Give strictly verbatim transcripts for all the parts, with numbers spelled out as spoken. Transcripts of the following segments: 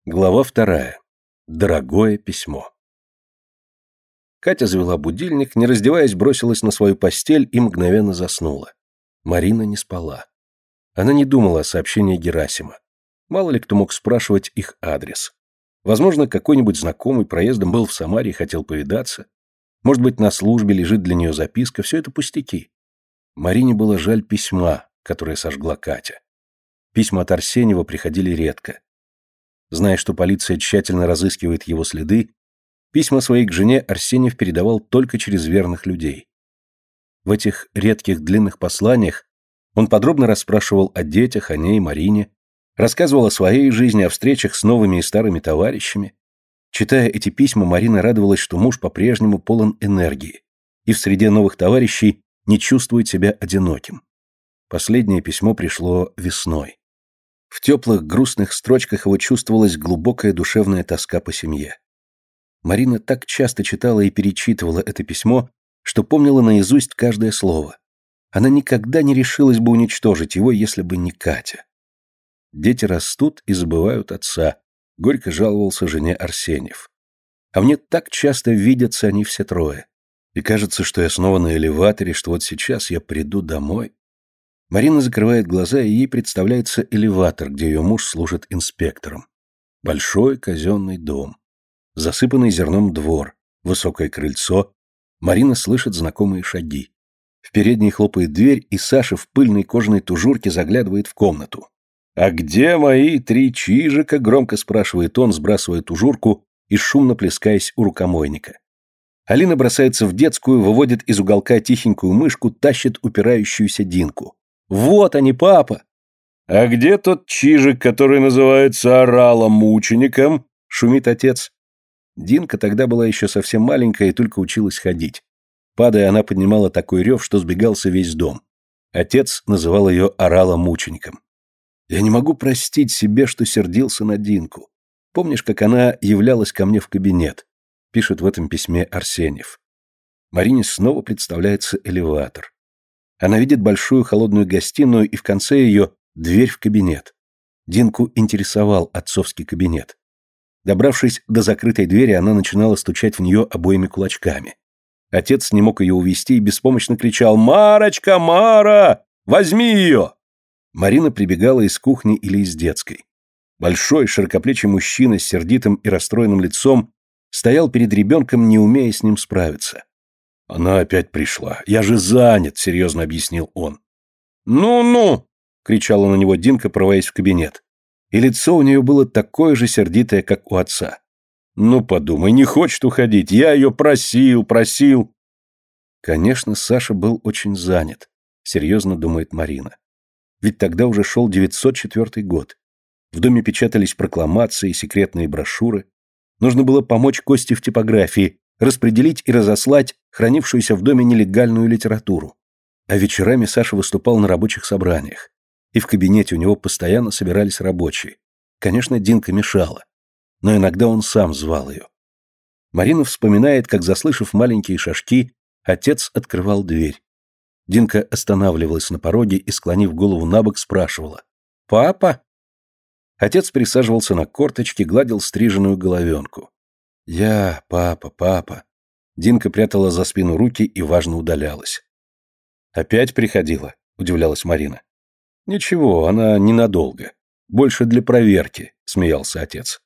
Глава вторая. Дорогое письмо. Катя завела будильник, не раздеваясь, бросилась на свою постель и мгновенно заснула. Марина не спала. Она не думала о сообщении Герасима. Мало ли кто мог спрашивать их адрес. Возможно, какой-нибудь знакомый проездом был в Самаре и хотел повидаться. Может быть, на службе лежит для нее записка. Все это пустяки. Марине было жаль письма, которое сожгла Катя. Письма от Арсеньева приходили редко. Зная, что полиция тщательно разыскивает его следы, письма своей к жене Арсеньев передавал только через верных людей. В этих редких длинных посланиях он подробно расспрашивал о детях, о ней, Марине, рассказывал о своей жизни, о встречах с новыми и старыми товарищами. Читая эти письма, Марина радовалась, что муж по-прежнему полон энергии и в среде новых товарищей не чувствует себя одиноким. Последнее письмо пришло весной. В теплых, грустных строчках его чувствовалась глубокая душевная тоска по семье. Марина так часто читала и перечитывала это письмо, что помнила наизусть каждое слово. Она никогда не решилась бы уничтожить его, если бы не Катя. Дети растут и забывают отца, горько жаловался жене Арсеньев. А мне так часто видятся они все трое. И кажется, что я снова на элеваторе, что вот сейчас я приду домой. Марина закрывает глаза, и ей представляется элеватор, где ее муж служит инспектором. Большой казенный дом. Засыпанный зерном двор. Высокое крыльцо. Марина слышит знакомые шаги. В передней хлопает дверь, и Саша в пыльной кожаной тужурке заглядывает в комнату. «А где мои три чижика?» — громко спрашивает он, сбрасывая тужурку и шумно плескаясь у рукомойника. Алина бросается в детскую, выводит из уголка тихенькую мышку, тащит упирающуюся Динку. «Вот они, папа!» «А где тот чижик, который называется оралом-мучеником?» — шумит отец. Динка тогда была еще совсем маленькая и только училась ходить. Падая, она поднимала такой рев, что сбегался весь дом. Отец называл ее оралом-мучеником. «Я не могу простить себе, что сердился на Динку. Помнишь, как она являлась ко мне в кабинет?» — пишет в этом письме Арсеньев. Марине снова представляется элеватор. Она видит большую холодную гостиную, и в конце ее дверь в кабинет. Динку интересовал отцовский кабинет. Добравшись до закрытой двери, она начинала стучать в нее обоими кулачками. Отец не мог ее увести и беспомощно кричал: «Марочка, Мара! Возьми ее!» Марина прибегала из кухни или из детской. Большой, широкоплечий мужчина с сердитым и расстроенным лицом стоял перед ребенком, не умея с ним справиться. «Она опять пришла. Я же занят», — серьезно объяснил он. «Ну-ну!» — кричала на него Динка, провалясь в кабинет. И лицо у нее было такое же сердитое, как у отца. «Ну, подумай, не хочет уходить. Я ее просил, просил». Конечно, Саша был очень занят, серьезно думает Марина. Ведь тогда уже шел девятьсот четвёртый год. В доме печатались прокламации, секретные брошюры. Нужно было помочь Косте в типографии, распределить и разослать хранившуюся в доме нелегальную литературу. А вечерами Саша выступал на рабочих собраниях. И в кабинете у него постоянно собирались рабочие. Конечно, Динка мешала. Но иногда он сам звал ее. Марина вспоминает, как, заслышав маленькие шажки, отец открывал дверь. Динка останавливалась на пороге и, склонив голову набок, спрашивала: «Папа?» Отец присаживался на корточки, гладил стриженную головенку. «Я, папа, папа». Динка прятала за спину руки и важно удалялась. «Опять приходила?» — удивлялась Марина. «Ничего, она ненадолго. Больше для проверки», — смеялся отец.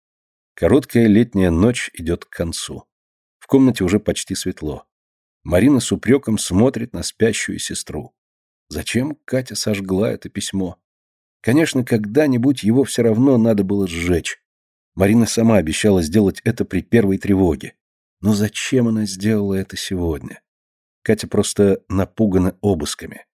Короткая летняя ночь идет к концу. В комнате уже почти светло. Марина с упреком смотрит на спящую сестру. Зачем Катя сожгла это письмо? Конечно, когда-нибудь его все равно надо было сжечь. Марина сама обещала сделать это при первой тревоге. Но зачем она сделала это сегодня? Катя просто напугана обысками.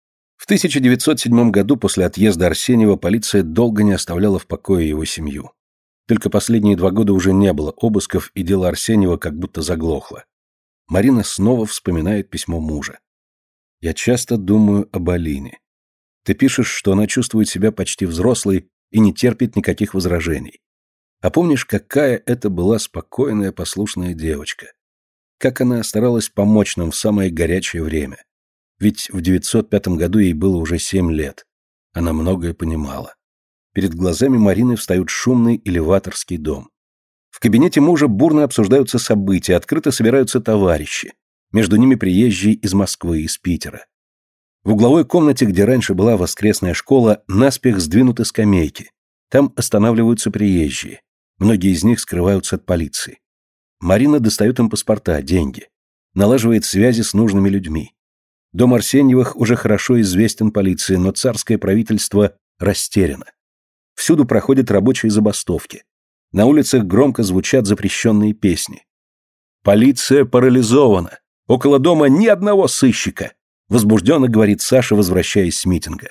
В тысяча девятьсот седьмом году после отъезда Арсеньева полиция долго не оставляла в покое его семью. Только последние два года уже не было обысков, и дело Арсеньева как будто заглохло. Марина снова вспоминает письмо мужа. «Я часто думаю об Алине. Ты пишешь, что она чувствует себя почти взрослой и не терпит никаких возражений. А помнишь, какая это была спокойная, послушная девочка? Как она старалась помочь нам в самое горячее время? Ведь в девятьсот пятом году ей было уже семь лет. Она многое понимала. Перед глазами Марины встает шумный элеваторский дом. В кабинете мужа бурно обсуждаются события, открыто собираются товарищи. Между ними приезжие из Москвы, из Питера. В угловой комнате, где раньше была воскресная школа, наспех сдвинуты скамейки. Там останавливаются приезжие. Многие из них скрываются от полиции. Марина достает им паспорта, деньги. Налаживает связи с нужными людьми. Дом Арсеньевых уже хорошо известен полиции, но царское правительство растеряно. Всюду проходят рабочие забастовки. На улицах громко звучат запрещенные песни. «Полиция парализована! Около дома ни одного сыщика!» Возбужденно говорит Саша, возвращаясь с митинга.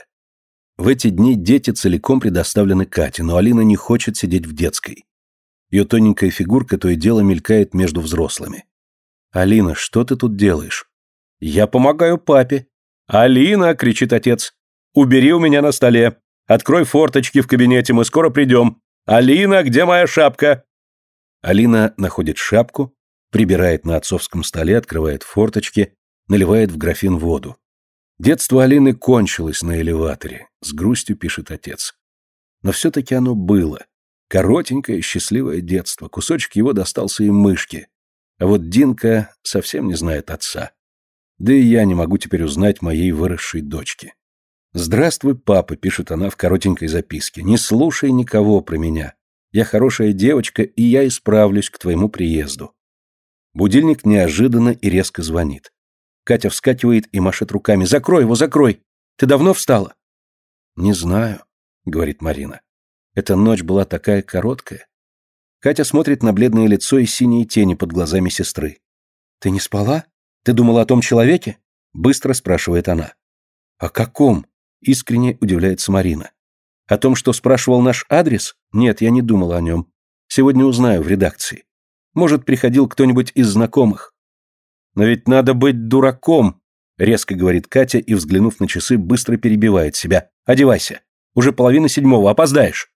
В эти дни дети целиком предоставлены Кате, но Алина не хочет сидеть в детской. Ее тоненькая фигурка то и дело мелькает между взрослыми. «Алина, что ты тут делаешь?» «Я помогаю папе». «Алина!» — кричит отец. «Убери у меня на столе! Открой форточки в кабинете, мы скоро придем! Алина, где моя шапка?» Алина находит шапку, прибирает на отцовском столе, открывает форточки, наливает в графин воду. Детство Алины кончилось на элеваторе, с грустью пишет отец. Но все-таки оно было. Коротенькое, счастливое детство, кусочек его достался и мышке. А вот Динка совсем не знает отца. Да и я не могу теперь узнать моей выросшей дочки. «Здравствуй, папа», — пишет она в коротенькой записке. «Не слушай никого про меня. Я хорошая девочка, и я исправлюсь к твоему приезду». Будильник неожиданно и резко звонит. Катя вскакивает и машет руками. «Закрой его, закрой! Ты давно встала?» «Не знаю», — говорит Марина. «Эта ночь была такая короткая». Катя смотрит на бледное лицо и синие тени под глазами сестры. «Ты не спала? Ты думала о том человеке?» — быстро спрашивает она. «О каком?» — искренне удивляется Марина. «О том, что спрашивал наш адрес? Нет, я не думала о нем. Сегодня узнаю в редакции. Может, приходил кто-нибудь из знакомых». «Но ведь надо быть дураком», — резко говорит Катя и, взглянув на часы, быстро перебивает себя. «Одевайся. Уже половина седьмого, опоздаешь».